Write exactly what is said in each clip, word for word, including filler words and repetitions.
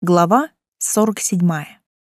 Глава сорок седьмая.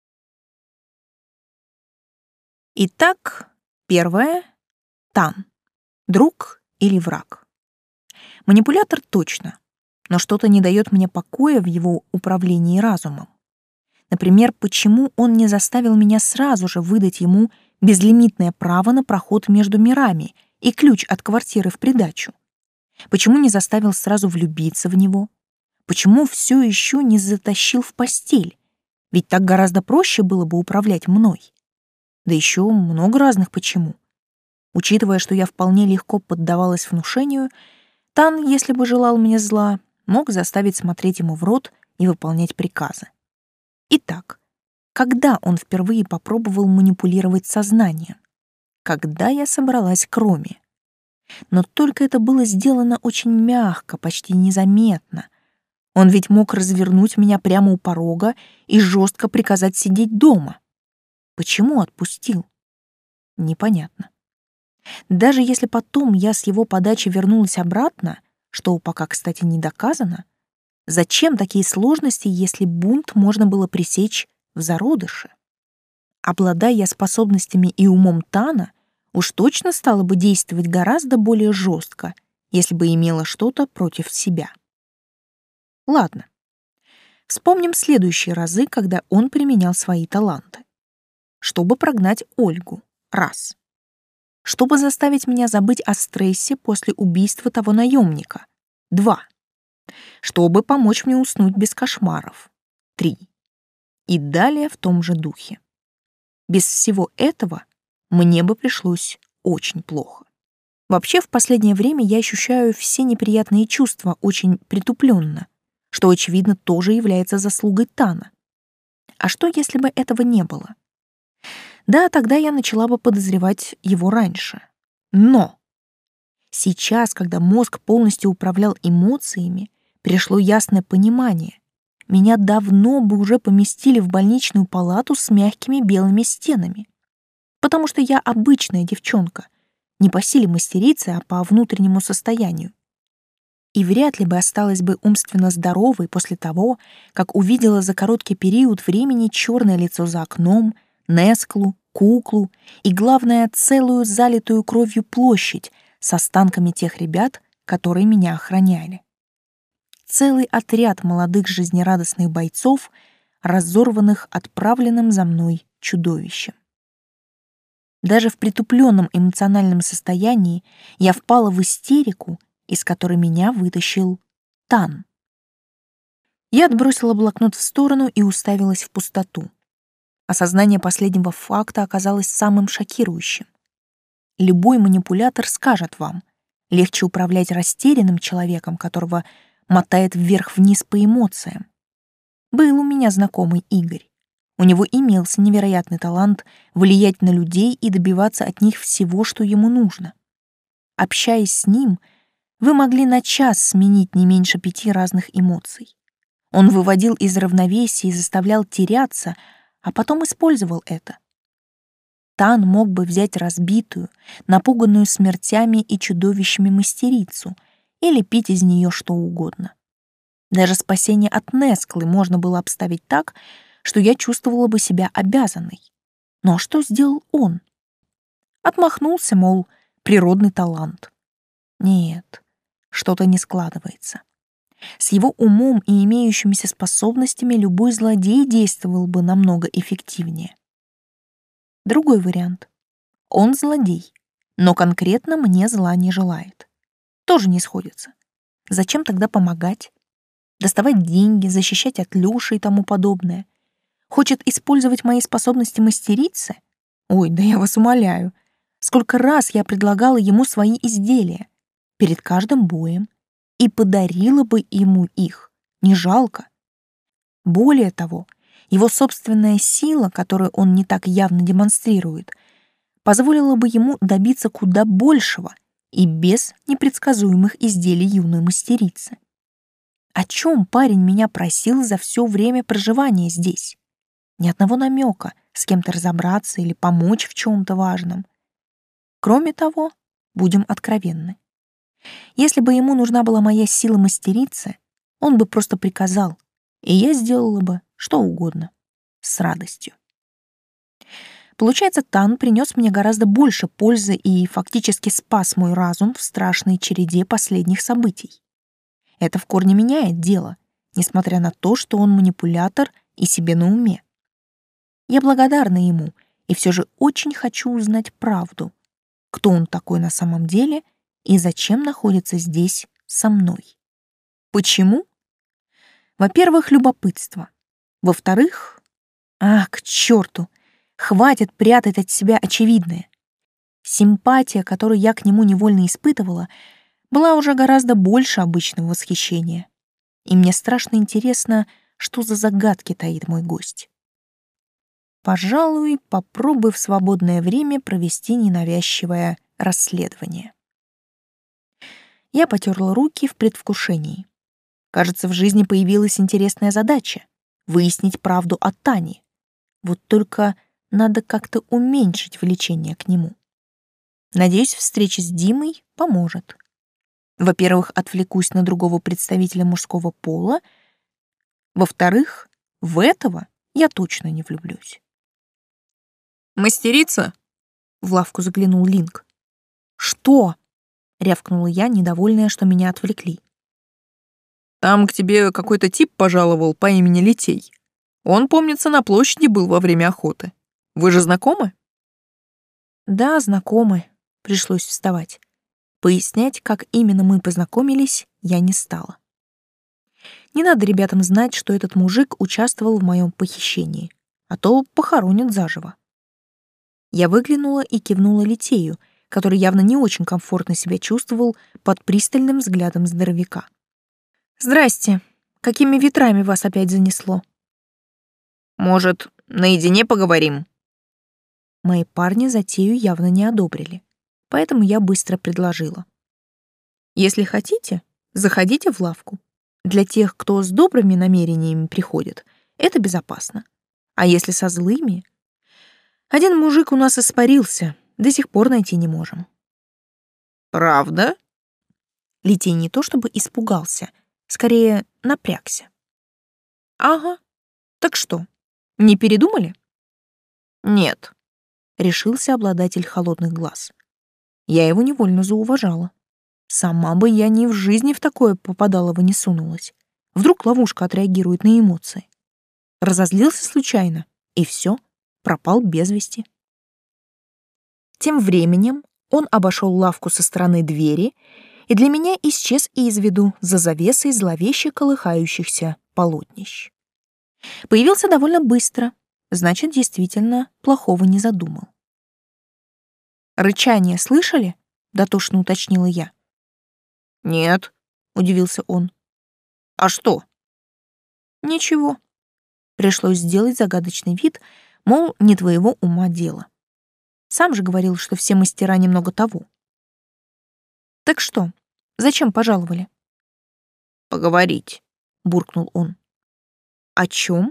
Итак, первое. Тан. Друг или враг? Манипулятор точно, но что-то не дает мне покоя в его управлении разумом. Например, почему он не заставил меня сразу же выдать ему безлимитное право на проход между мирами и ключ от квартиры в придачу? Почему не заставил сразу влюбиться в него? Почему все еще не затащил в постель? Ведь так гораздо проще было бы управлять мной. Да еще много разных почему. Учитывая, что я вполне легко поддавалась внушению, Тан, если бы желал мне зла, мог заставить смотреть ему в рот и выполнять приказы. Итак, когда он впервые попробовал манипулировать сознанием? Когда я собралась к Роме? Но только это было сделано очень мягко, почти незаметно. Он ведь мог развернуть меня прямо у порога и жестко приказать сидеть дома. Почему отпустил? Непонятно. Даже если потом я с его подачи вернулась обратно, что пока, кстати, не доказано, зачем такие сложности, если бунт можно было пресечь в зародыше? Обладая я способностями и умом Тана, уж точно стала бы действовать гораздо более жестко, если бы имела что-то против себя. Ладно. Вспомним следующие разы, когда он применял свои таланты. Чтобы прогнать Ольгу. Раз. Чтобы заставить меня забыть о стрессе после убийства того наемника. Два. Чтобы помочь мне уснуть без кошмаров. Три. И далее в том же духе. Без всего этого мне бы пришлось очень плохо. Вообще, в последнее время я ощущаю все неприятные чувства очень притупленно, что, очевидно, тоже является заслугой Тана. А что, если бы этого не было? Да, тогда я начала бы подозревать его раньше. Но сейчас, когда мозг полностью управлял эмоциями, пришло ясное понимание. Меня давно бы уже поместили в больничную палату с мягкими белыми стенами. Потому что я обычная девчонка, не по силе мастерицы, а по внутреннему состоянию. И вряд ли бы осталась бы умственно здоровой после того, как увидела за короткий период времени черное лицо за окном, Несклу, куклу и, главное, целую залитую кровью площадь с останками тех ребят, которые меня охраняли. Целый отряд молодых жизнерадостных бойцов, разорванных отправленным за мной чудовищем. Даже в притупленном эмоциональном состоянии я впала в истерику, из которой меня вытащил Тан. Я отбросила блокнот в сторону и уставилась в пустоту. Осознание последнего факта оказалось самым шокирующим. Любой манипулятор скажет вам, легче управлять растерянным человеком, которого мотает вверх-вниз по эмоциям. Был у меня знакомый Игорь. У него имелся невероятный талант влиять на людей и добиваться от них всего, что ему нужно. Общаясь с ним, вы могли на час сменить не меньше пяти разных эмоций. Он выводил из равновесия и заставлял теряться, а потом использовал это. Тан мог бы взять разбитую, напуганную смертями и чудовищами мастерицу и лепить из нее что угодно. Даже спасение от Несклы можно было обставить так, что я чувствовала бы себя обязанной. Но что сделал он? Отмахнулся, мол, природный талант. Нет, что-то не складывается. С его умом и имеющимися способностями любой злодей действовал бы намного эффективнее. Другой вариант. Он злодей, но конкретно мне зла не желает. Тоже не сходится. Зачем тогда помогать? Доставать деньги, защищать от Люши и тому подобное? Хочет использовать мои способности мастерицы? Ой, да я вас умоляю. Сколько раз я предлагала ему свои изделия перед каждым боем и подарила бы ему их, не жалко. Более того, его собственная сила, которую он не так явно демонстрирует, позволила бы ему добиться куда большего и без непредсказуемых изделий юной мастерицы. О чем парень меня просил за все время проживания здесь? Ни одного намека с кем-то разобраться или помочь в чем-то важном. Кроме того, будем откровенны. Если бы ему нужна была моя сила мастерицы, он бы просто приказал, и я сделала бы что угодно. С радостью. Получается, Тан принес мне гораздо больше пользы и фактически спас мой разум в страшной череде последних событий. Это в корне меняет дело, несмотря на то, что он манипулятор и себе на уме. Я благодарна ему и все же очень хочу узнать правду, кто он такой на самом деле и зачем находится здесь со мной. Почему? Во-первых, любопытство. Во-вторых, ах, к черту, хватит прятать от себя очевидное. Симпатия, которую я к нему невольно испытывала, была уже гораздо больше обычного восхищения. И мне страшно интересно, что за загадки таит мой гость. Пожалуй, попробую в свободное время провести ненавязчивое расследование. Я потерла руки в предвкушении. Кажется, в жизни появилась интересная задача — выяснить правду о Тане. Вот только надо как-то уменьшить влечение к нему. Надеюсь, встреча с Димой поможет. Во-первых, отвлекусь на другого представителя мужского пола. Во-вторых, в этого я точно не влюблюсь. «Мастерица?» — в лавку заглянул Линк. «Что?» — рявкнула я, недовольная, что меня отвлекли. «Там к тебе какой-то тип пожаловал по имени Литей. Он, помнится, на площади был во время охоты. Вы же знакомы?» «Да, знакомы». Пришлось вставать. Пояснять, как именно мы познакомились, я не стала. Не надо ребятам знать, что этот мужик участвовал в моем похищении, а то похоронят заживо. Я выглянула и кивнула Литею, который явно не очень комфортно себя чувствовал под пристальным взглядом здоровяка. «Здрасте. Какими ветрами вас опять занесло?» «Может, наедине поговорим?» Мои парни затею явно не одобрили, поэтому я быстро предложила. «Если хотите, заходите в лавку. Для тех, кто с добрыми намерениями приходит, это безопасно. А если со злыми? Один мужик у нас испарился, до сих пор найти не можем». «Правда?» Литей не то чтобы испугался, скорее напрягся. «Ага. Так что, не передумали?» «Нет», — решился обладатель холодных глаз. Я его невольно зауважала. Сама бы я ни в жизни в такое попадалово не сунулась. Вдруг ловушка отреагирует на эмоции. Разозлился случайно, и все, пропал без вести. Тем временем он обошел лавку со стороны двери и для меня исчез из виду за завесой зловеще колыхающихся полотнищ. Появился довольно быстро, значит, действительно плохого не задумал. «Рычание слышали?» — дотошно уточнила я. «Нет», — удивился он. «А что?» «Ничего». Пришлось сделать загадочный вид, мол, не твоего ума дело. Сам же говорил, что все мастера немного того. «Так что, зачем пожаловали?» «Поговорить», — буркнул он. «О чем?»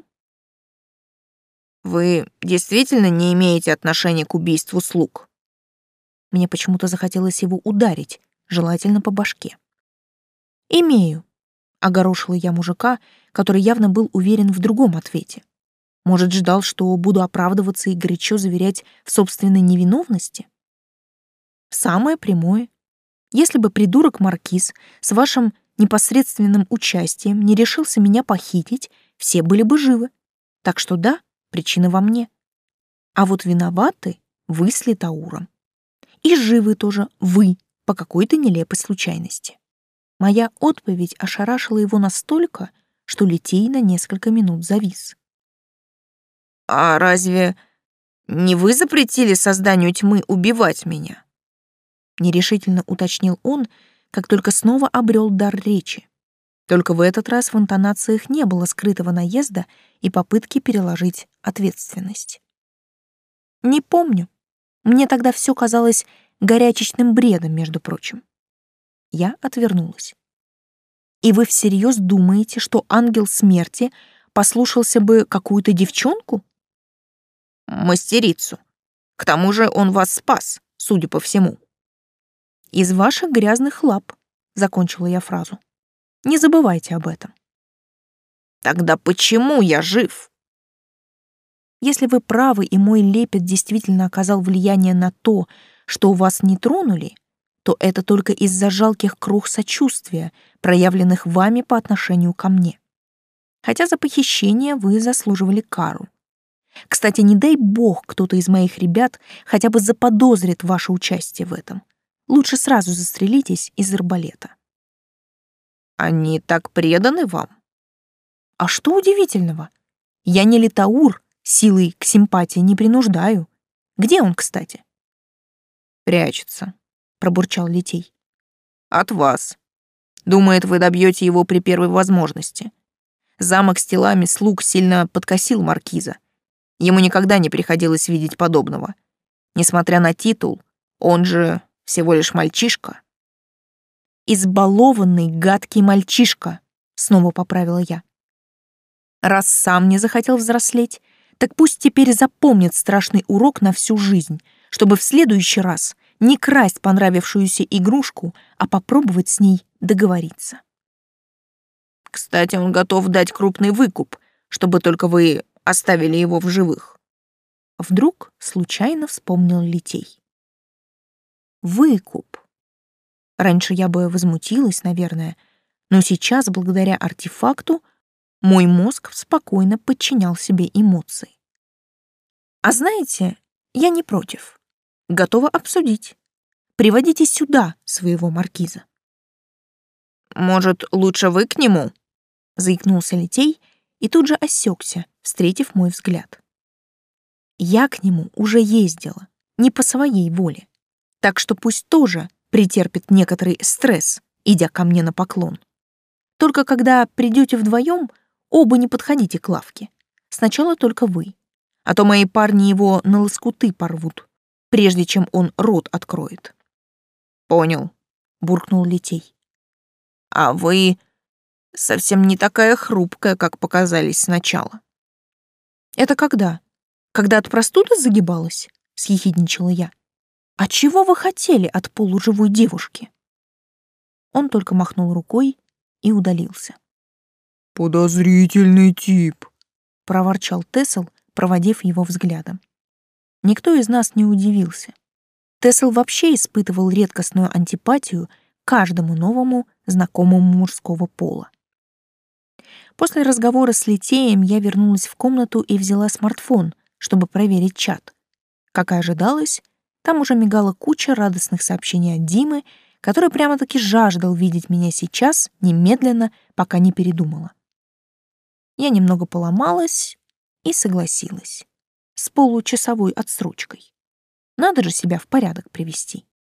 «Вы действительно не имеете отношения к убийству слуг?» Мне почему-то захотелось его ударить, желательно по башке. «Имею», — огорошила я мужика, который явно был уверен в другом ответе. Может, ждал, что буду оправдываться и горячо заверять в собственной невиновности? Самое прямое. Если бы придурок Маркиз с вашим непосредственным участием не решился меня похитить, все были бы живы. Так что да, причина во мне. А вот виноваты вы с Литауром. И живы тоже вы по какой-то нелепой случайности. Моя отповедь ошарашила его настолько, что Литей на несколько минут завис. «А разве не вы запретили созданию тьмы убивать меня?» Нерешительно уточнил он, как только снова обрел дар речи. Только в этот раз в интонациях не было скрытого наезда и попытки переложить ответственность. Не помню. Мне тогда все казалось горячечным бредом, между прочим. Я отвернулась. И вы всерьез думаете, что ангел смерти послушался бы какую-то девчонку? «Мастерицу. К тому же он вас спас, судя по всему». Из ваших грязных лап, закончила я фразу. Не забывайте об этом. Тогда почему я жив? Если вы правы, и мой лепет действительно оказал влияние на то, что вас не тронули, то это только из-за жалких крох сочувствия, проявленных вами по отношению ко мне. Хотя за похищение вы заслуживали кару. Кстати, не дай бог кто-то из моих ребят хотя бы заподозрит ваше участие в этом. Лучше сразу застрелитесь из арбалета. Они так преданы вам? А что удивительного? Я не Литаур, силой к симпатии не принуждаю. Где он, кстати? Прячется, пробурчал Литей. От вас. Думает, вы добьете его при первой возможности. Замок с телами слуг сильно подкосил маркиза. Ему никогда не приходилось видеть подобного. Несмотря на титул, он же всего лишь мальчишка. Избалованный, гадкий мальчишка, снова поправила я. Раз сам не захотел взрослеть, так пусть теперь запомнит страшный урок на всю жизнь, чтобы в следующий раз не красть понравившуюся игрушку, а попробовать с ней договориться. Кстати, он готов дать крупный выкуп, чтобы только вы оставили его в живых. Вдруг случайно вспомнил Литей. Выкуп. Раньше я бы возмутилась, наверное, но сейчас, благодаря артефакту, мой мозг спокойно подчинял себе эмоции. А знаете, я не против. Готова обсудить. Приводите сюда своего маркиза. Может, лучше вы к нему? Заикнулся Литей и тут же осекся, встретив мой взгляд. Я к нему уже ездила, не по своей воле, так что пусть тоже претерпит некоторый стресс, идя ко мне на поклон. Только когда придете вдвоем, оба не подходите к лавке. Сначала только вы, а то мои парни его на лоскуты порвут, прежде чем он рот откроет. Понял, буркнул Литей. А вы совсем не такая хрупкая, как показались сначала. Это когда? Когда от простуды загибалась? Съехидничала я. А чего вы хотели от полуживой девушки? Он только махнул рукой и удалился. Подозрительный тип, проворчал Тесл, проводив его взглядом. Никто из нас не удивился. Тесл вообще испытывал редкостную антипатию каждому новому знакомому мужского пола. После разговора с Литеем я вернулась в комнату и взяла смартфон, чтобы проверить чат. Как и ожидалось, там уже мигала куча радостных сообщений от Димы, который прямо-таки жаждал видеть меня сейчас, немедленно, пока не передумала. Я немного поломалась и согласилась. С получасовой отсрочкой. Надо же себя в порядок привести.